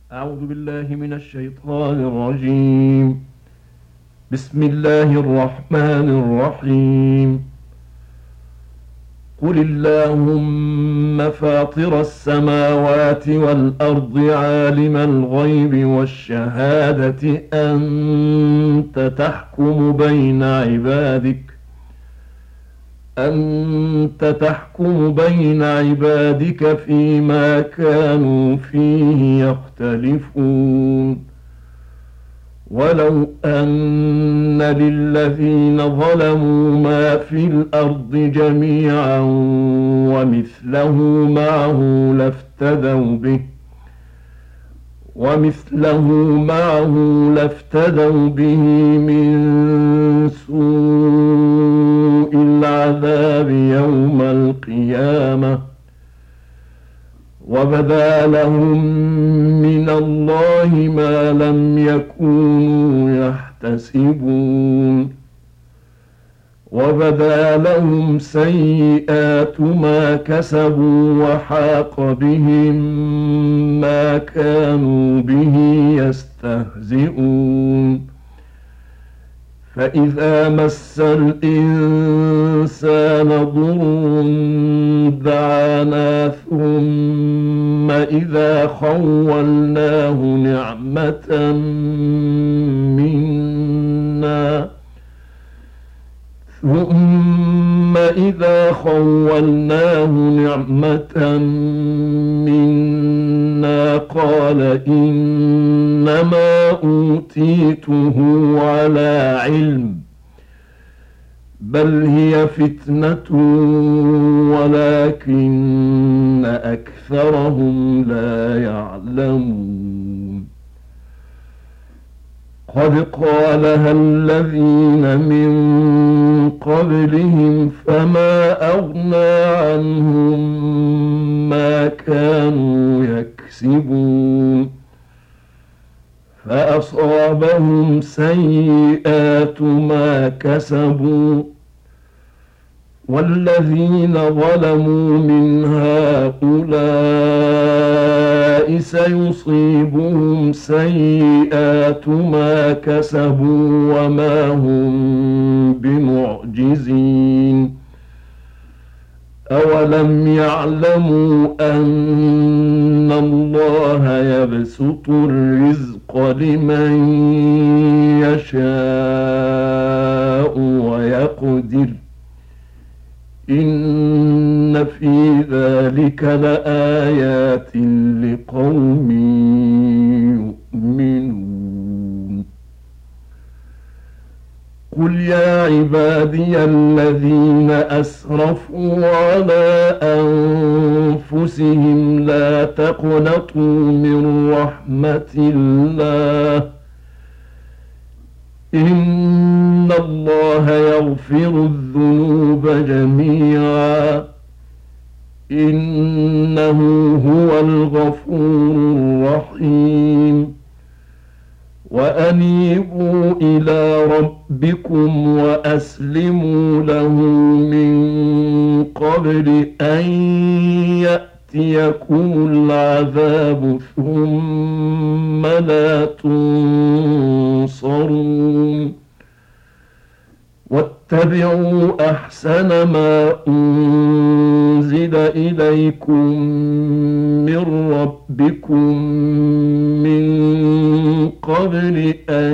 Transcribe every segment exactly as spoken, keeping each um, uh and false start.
أعوذ بالله من الشيطان الرجيم. بسم الله الرحمن الرحيم. قل اللهم فاطر السماوات والأرض عالم الغيب والشهادة أنت تحكم بين عبادك أنت تحكم بين عبادك فيما كانوا فيه يختلفون ولو أن للذين ظلموا ما في الأرض جميعا ومثله معه لافتدوا به ومثله معه لافتدوا به من سوء العذاب يوم القيامة وبدا لهم من الله ما لم يكونوا يحتسبون وبدا لهم سيئات ما كسبوا وحاق بهم ما كانوا به يستهزئون فإذا مس الإنسان ضر دعانا ثم إذا خولناه نعمة منا ثم إذا خولناه نعمة منا قال إنما أوتيته على علم بل هي فتنة ولكن أكثرهم لا يعلمون قد قالها الذين من قبلهم فما أغنى عنهم ما كانوا يكسبون فأصابهم سيئات ما كسبوا والذين ظلموا من هؤلاء سيصيبهم سيئات ما كسبوا وما هم بمعجزين أولم يعلموا أن الله يبسط الرزق لمن يشاء ويقدر إن في ذلك لآيات لقوم يؤمنون قل يا عبادي الذين أسرفوا على أنفسهم لا تقنطوا من رحمة الله إن الله يغفر الذنوب جميعا إنه هو الغفور الرحيم وأنيبوا إلى ربكم وأسلموا له من قبل أن يأتيكم العذاب ثم لا تنصرون واتبعوا أحسن ما أنزل إليكم من ربكم من قبل أن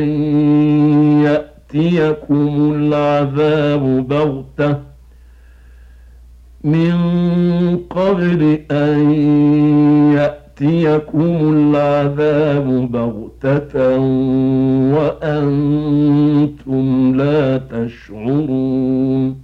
يأتيكم العذاب بغتة من قبل أن يأتيكم العذاب بغتة وأنتم لا تشعرون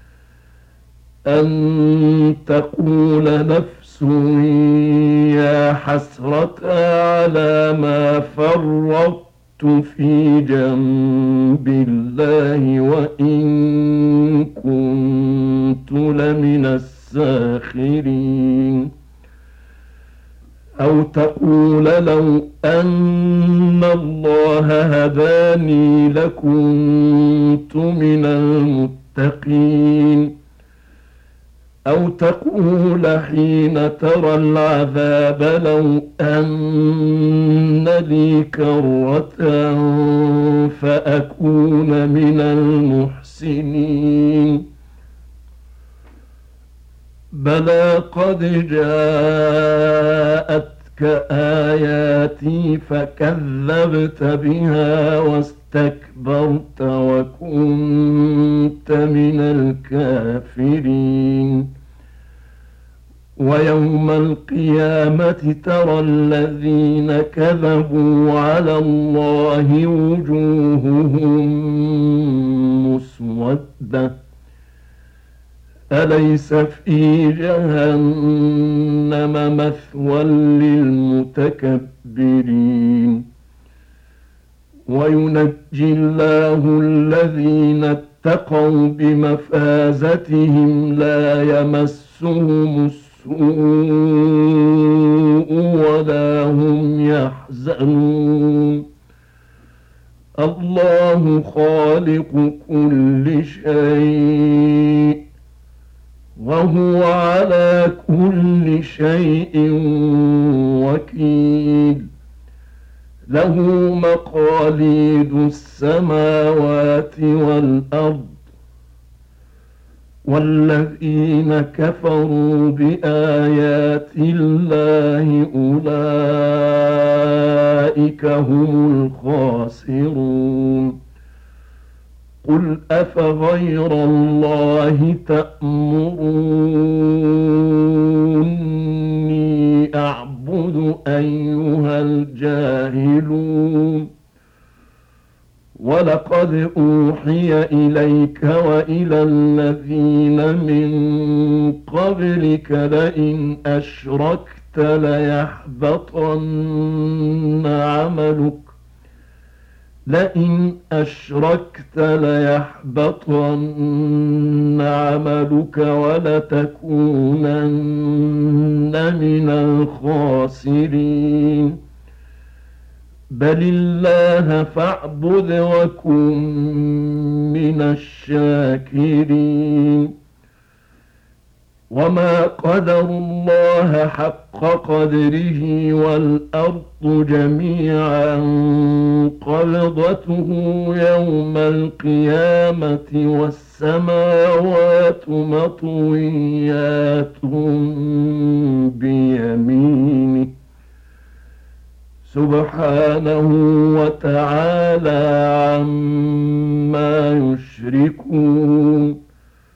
أن تقول نفس يا حسرة على ما فرطت في جنب الله وإن كنت لمن الساخرين أو تقول لو أن الله هداني لكنت من المتقين أو تقول حين ترى العذاب لو أن لي كرة فأكون من المحسنين بلى قد جاءتك آياتي فكذبت بها واستكبرت وكنت من الكافرين ويوم القيامة ترى الذين كذبوا على الله وجوههم مسودة أليس في جهنم مثوى للمتكبرين وينجي الله الذين اتقوا بمفازتهم لا يمسهم السوء ولا هم يحزنون الله خالق كل شيء وهو على كل شيء وكيل له مقاليد السماوات والأرض والذين كفروا بآيات الله أولئك هم الخاسرون قل أفغير الله تأمروني أعبد أيها الجاهلون ولقد أوحي إليك وإلى الذين من قبلك لئن أشركت ليحبطن عملك لئن أشركت ليحبطن عملك ولتكونن من الخاسرين بل الله فاعبد وكن من الشاكرين وما قدر الله حق قدره والأرض جميعا قبضته يوم القيامة والسماوات مطويات بيمينه سبحانه وتعالى عما يشركون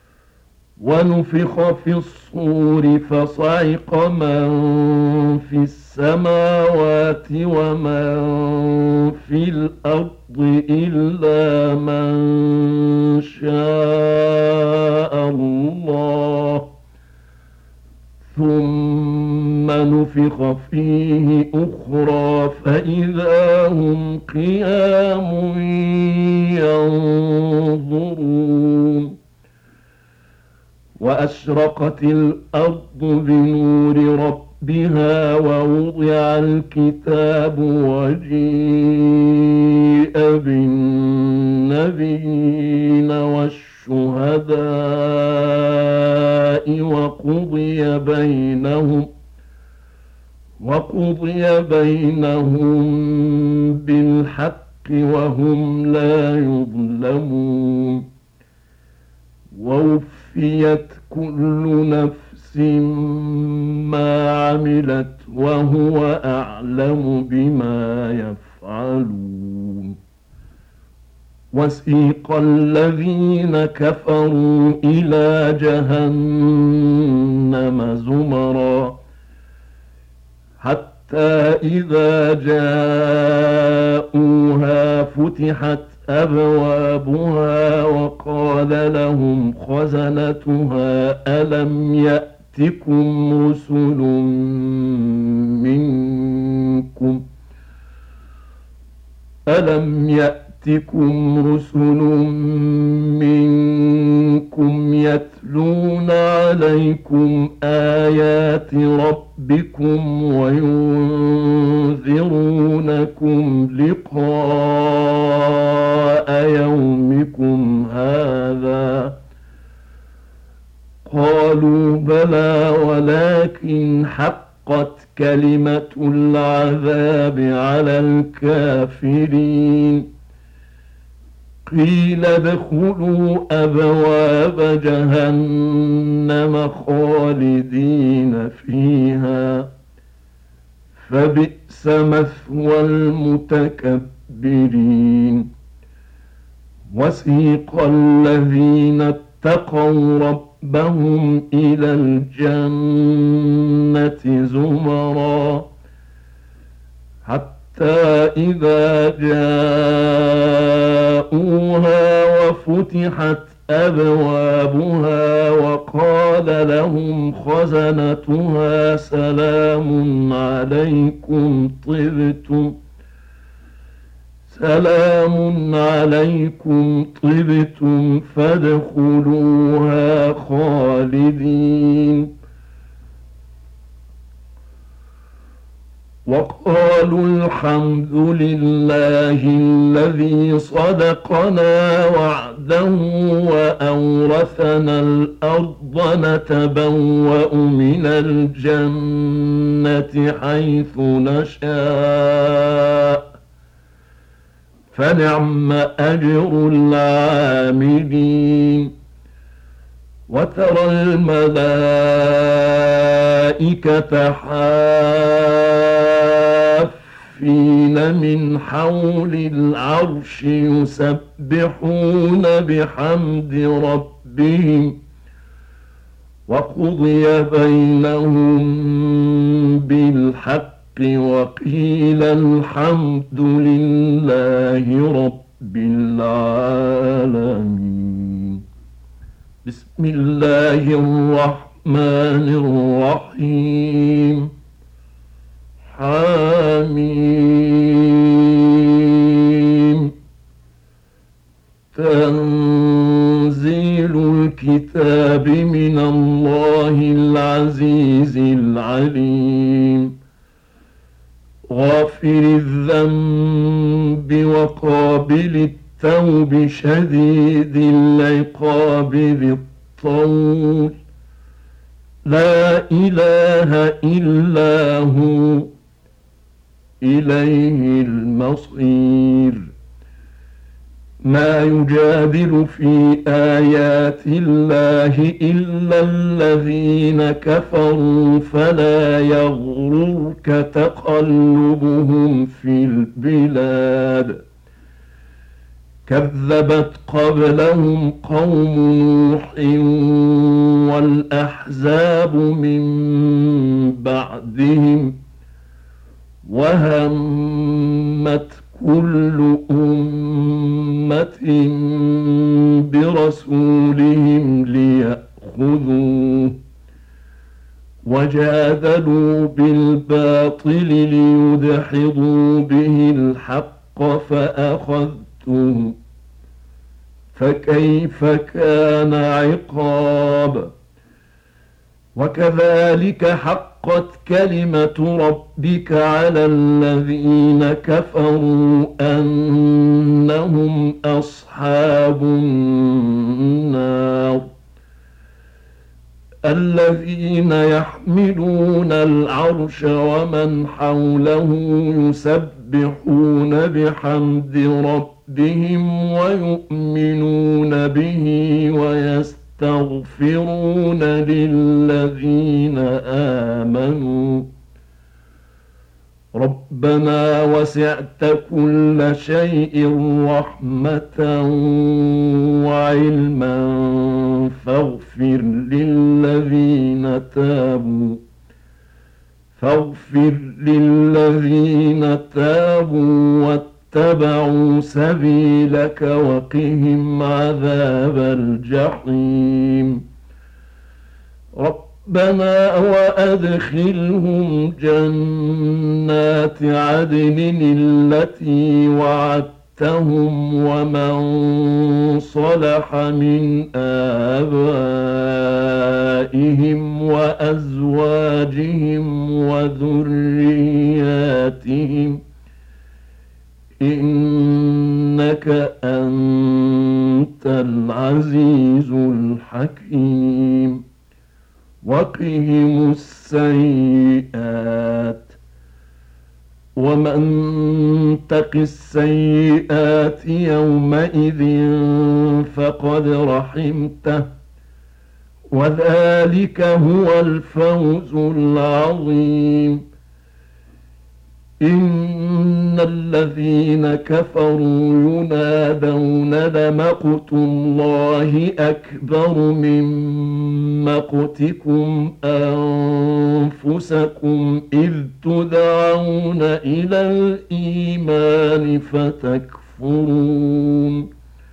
ونفخ في الصور فصعق من في السماوات ومن في الأرض إلا من شاء الله ثم نفخ فيه أخرى فإذا هم قيام ينظرون وأشرقت الأرض بنور ربها ووضع الكتاب وجيء بالنبيين والشهداء وقضي بينهم وقضي بينهم بالحق وهم لا يظلمون ووفيت كل نفس ما عملت وهو أعلم بما يفعلون وسيق الذين كفروا إلى جهنم زمرا حتى إذا جاءوها فتحت أبوابها وقال لهم خزنتها ألم يأتكم رسل منكم ألم يأتكم رسل منكم يتلون عليكم آيات ربكم وينذرونكم لقاء يومكم هذا قالوا بلى ولكن حقت كلمة العذاب على الكافرين قيل ادخلوا أبواب جهنم خالدين فيها فبئس مثوى المتكبرين وسيق الذين اتقوا ربهم إلى الجنة زمرا حتى إذا جاءوها وفتحت أبوابها وقال لهم خزنتها سلام عليكم طبتم سلام عليكم طبتم فادخلوها خالدين وقالوا الحمد لله الذي صدقنا وعده وأورثنا الأرض نتبوأ من الجنة حيث نشاء فنعم أجر العاملين وترى الملائكة حافين من حول العرش يسبحون بحمد ربهم وقضي بينهم بالحق وقيل الحمد لله رب العالمين. بسم الله الرحمن الرحيم. حميم. تنزيل الكتاب من الله العزيز العليم غافر الذنب وقابل التوب شديد العقاب ذي الطول لا إله إلا هو إليه المصير. ما يجادل في آيات الله إلا الذين كفروا فلا يغررك تقلبهم في البلاد. كذبت قبلهم قوم نوح والأحزاب من بعدهم وهمت كل أمة برسولهم ليأخذوه وجادلوا بالباطل ليدحضوا به الحق فأخذتهم فكيف كان عقاب. وكذلك حقت كلمة ربك على الذين كفروا أنهم أصحاب النار. الذين يحملون العرش ومن حوله يسبحون بحمد ربهم ويؤمنون به ويستغفرون للذين آمنوا ربنا وسعت كل شيء رحمة وعلما فاغفر للذين تابوا فاغفر للذين تابوا واتبعوا سبيلك وقهم عذاب الجحيم. ربنا وأدخلهم جنات عدن التي وعدتهم ومن صلح من آبائهم وأزواجهم وذرياتهم إنك أنت العزيز الحكيم. وقهم السيئات ومن تق السيئات يومئذ فقد رحمته وذلك هو الفوز العظيم. إن الذين كفروا ينادون لمقت الله أكبر من مقتكم أنفسكم إذ تدعون إلى الإيمان فتكفرون.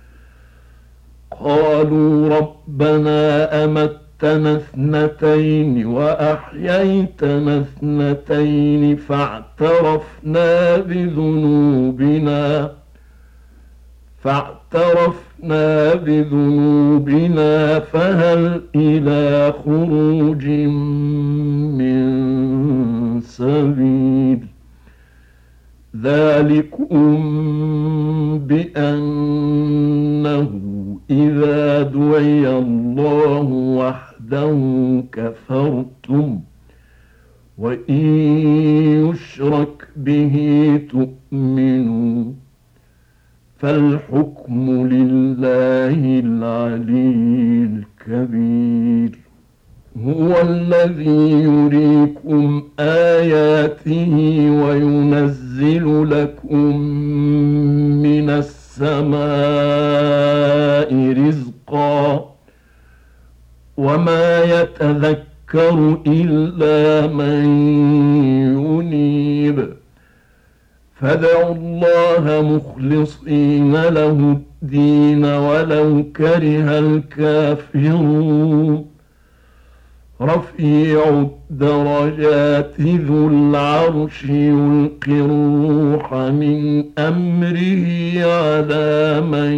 قالوا ربنا أمتنا اثنتين وأحييتنا اثنتين فاعترفنا بذنوبنا فاعترفنا بذنوبنا فهل إلى خروج من سبيل. ذلكم بأنه إذا دعي الله وحده كفرتم وإن يشرك به تؤمنوا فالحكم لله العلي الكبير. هو الذي يريكم آياته وينزل لكم من السماء رزقا وما يتذكر إلا من ينيب فادعوا الله مخلصين له الدين ولو كره الكافرون. رفيع الدرجات ذو العرش يلقي الروح من أمره على من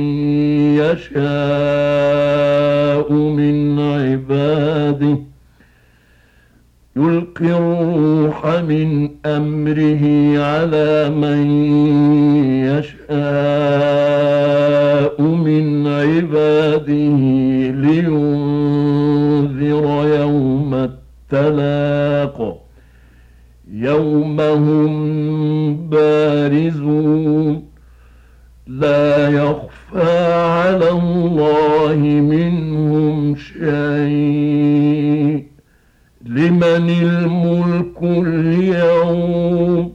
يشاء من عباده يلقي الروح من أمره على من يشاء من عباده لينذر يوم التلاق يوم هم بارزون لا يخفى على الله منهم شيء. لمن الملك اليوم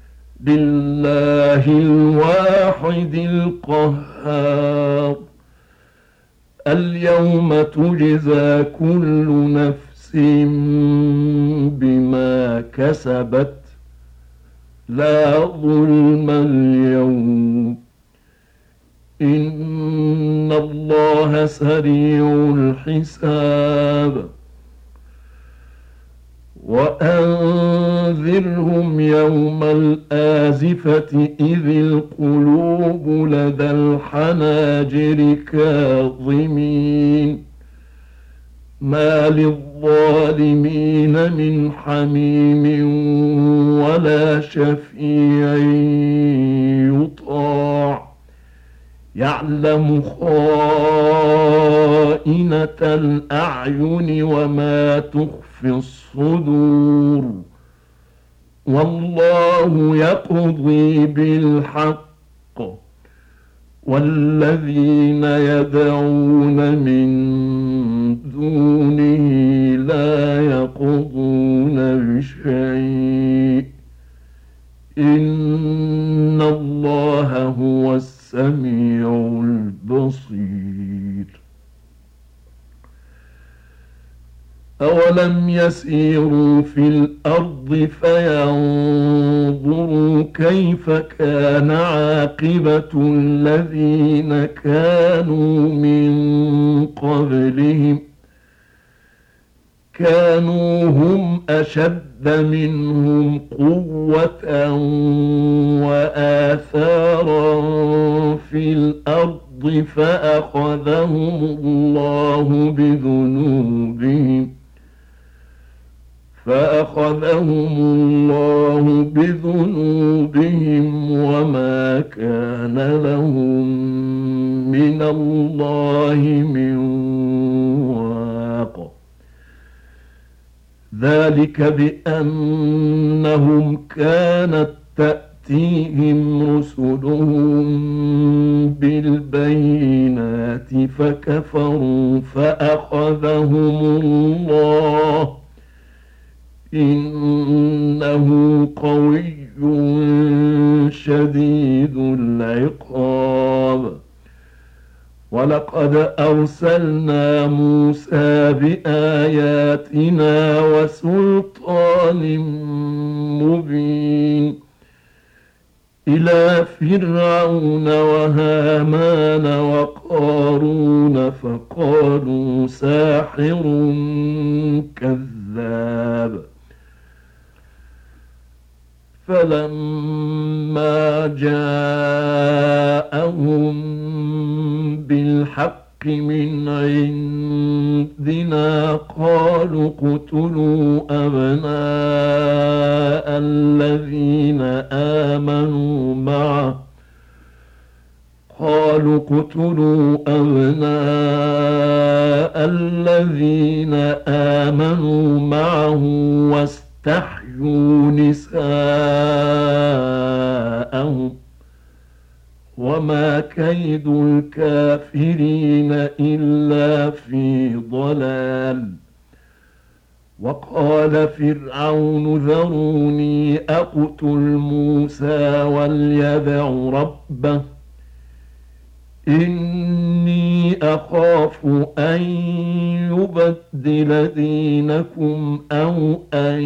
لله الواحد القهار. اليوم تجزى كل نفس بما كسبت لا ظلم اليوم إن الله سريع الحساب. وأنذرهم يوم الآزفة إذ القلوب لدى الحناجر كاظمين ما للظالمين من حميم ولا شفيع يطاع يعلم خائنة الأعين وما تخفي الصدور والله يقضي بالحق والذين يدعون من دونه لا يقضون بشيء إن الله هو السميع البصير. أولم يسيروا في الأرض فينظروا كيف كان عاقبة الذين كانوا من قبلهم كانوا هم أشد منهم قوة وآثارا في الأرض فأخذهم الله بذنوبهم فأخذهم الله بذنوبهم وما كان لهم من الله من واق. ذلك بأنهم كانت تأتيهم رسلهم بالبينات فكفروا فأخذهم الله إنه قوي شديد العقاب. ولقد أرسلنا موسى بآياتنا وسلطان مبين إلى فرعون وهامان وقارون فقالوا ساحر كذاب. فلما جاءهم بالحق من عندنا قالوا اقتلوا أبناء الذين آمنوا معه قالوا اقتلوا أبناء الذين آمنوا معه واستحيوا نساءهم وما كيد الكافرين إلا في ضلال. وقال فرعون ذروني أقتل موسى وليدع ربه إني أخاف أن يبدل دينكم أو أن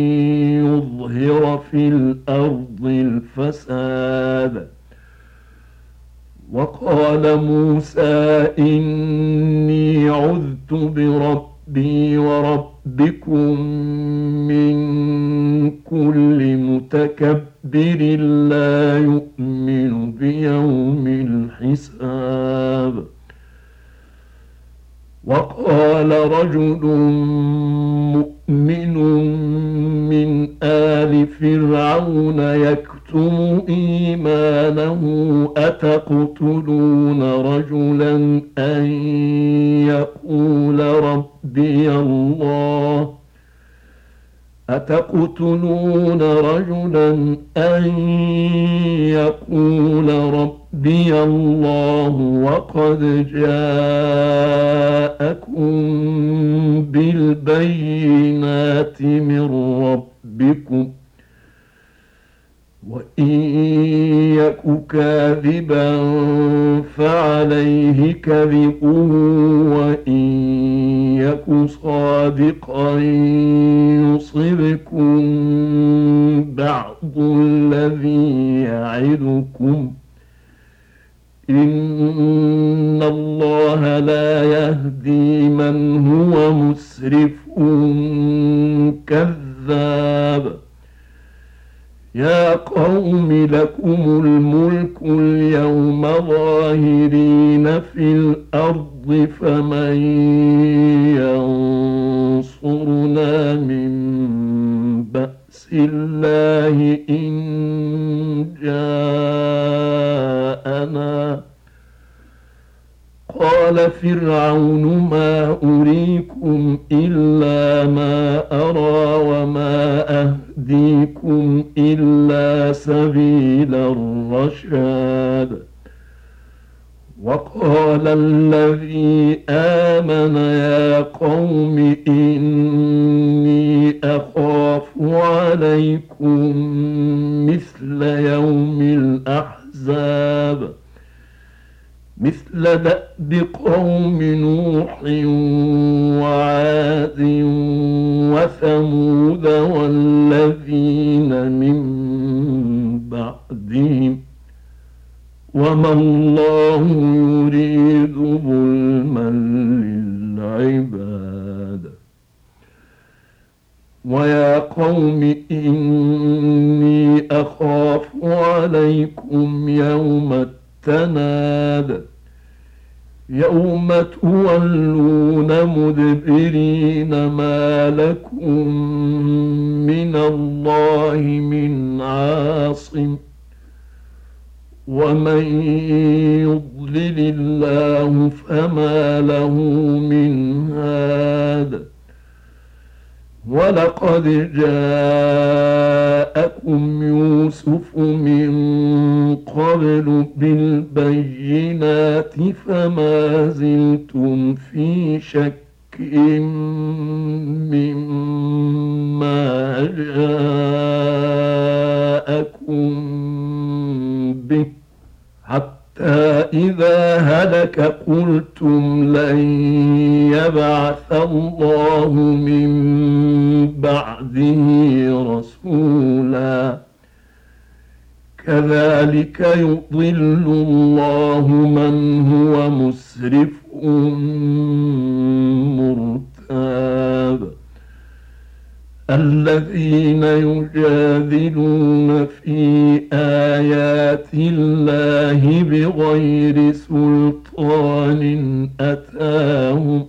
يظهر في الأرض الفساد. وقال موسى إني عذت بربي وربكم من كل متكبر لا يؤمن بيوم الحساب. وقال رجل مؤمن من آل فرعون يكتم إيمانه أتقتلون رجلا أن يقول ربي الله أتقتلون رجلا أن يقول ربي الله وقد جاءكم بالبينات من ربكم وإن يك كاذبا فعليه كذبه وإن يك صادقا يصبكم بعض الذي يعدكم إن الله لا يهدي من هو مسرف كذاب. يا قوم لكم الملك اليوم ظاهرين في الأرض فمن ينصرنا من بأس الله إن جاءنا. قال فرعون ما أريكم إلا ما أرى وما أهديكم إلا سبيل الرشاد. وقال الذي آمن يا قوم إني أخاف عليكم مثل يوم الأحزاب مثل دأب قوم نوح وعاد وثمود والذين من بعدهم وما الله يريد ظلما للعباد. ويا قوم إني أخاف عليكم يوم التناد يوم تولون مدبرين ما لكم من الله من عاصم ومن يضلل الله فما له من هاد. ولقد جاءكم يوسف من قبل بالبينات فما زلتم في شك مما جاءكم به حتى إذا هلك قلتم لن يبعث الله من بعده رسولا كذلك يضل الله من هو مسرف مرتاب الذين يجادلون في آيات الله بغير سلطان أتاهم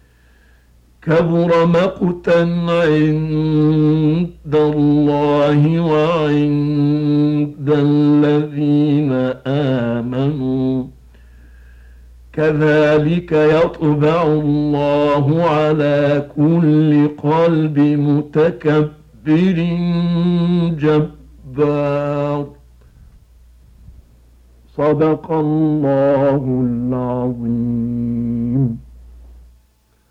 كبر مقتا عند الله وعند الذين آمنوا كذلك يطبع الله على كل قلب متكبر جبار. صدق الله العظيم.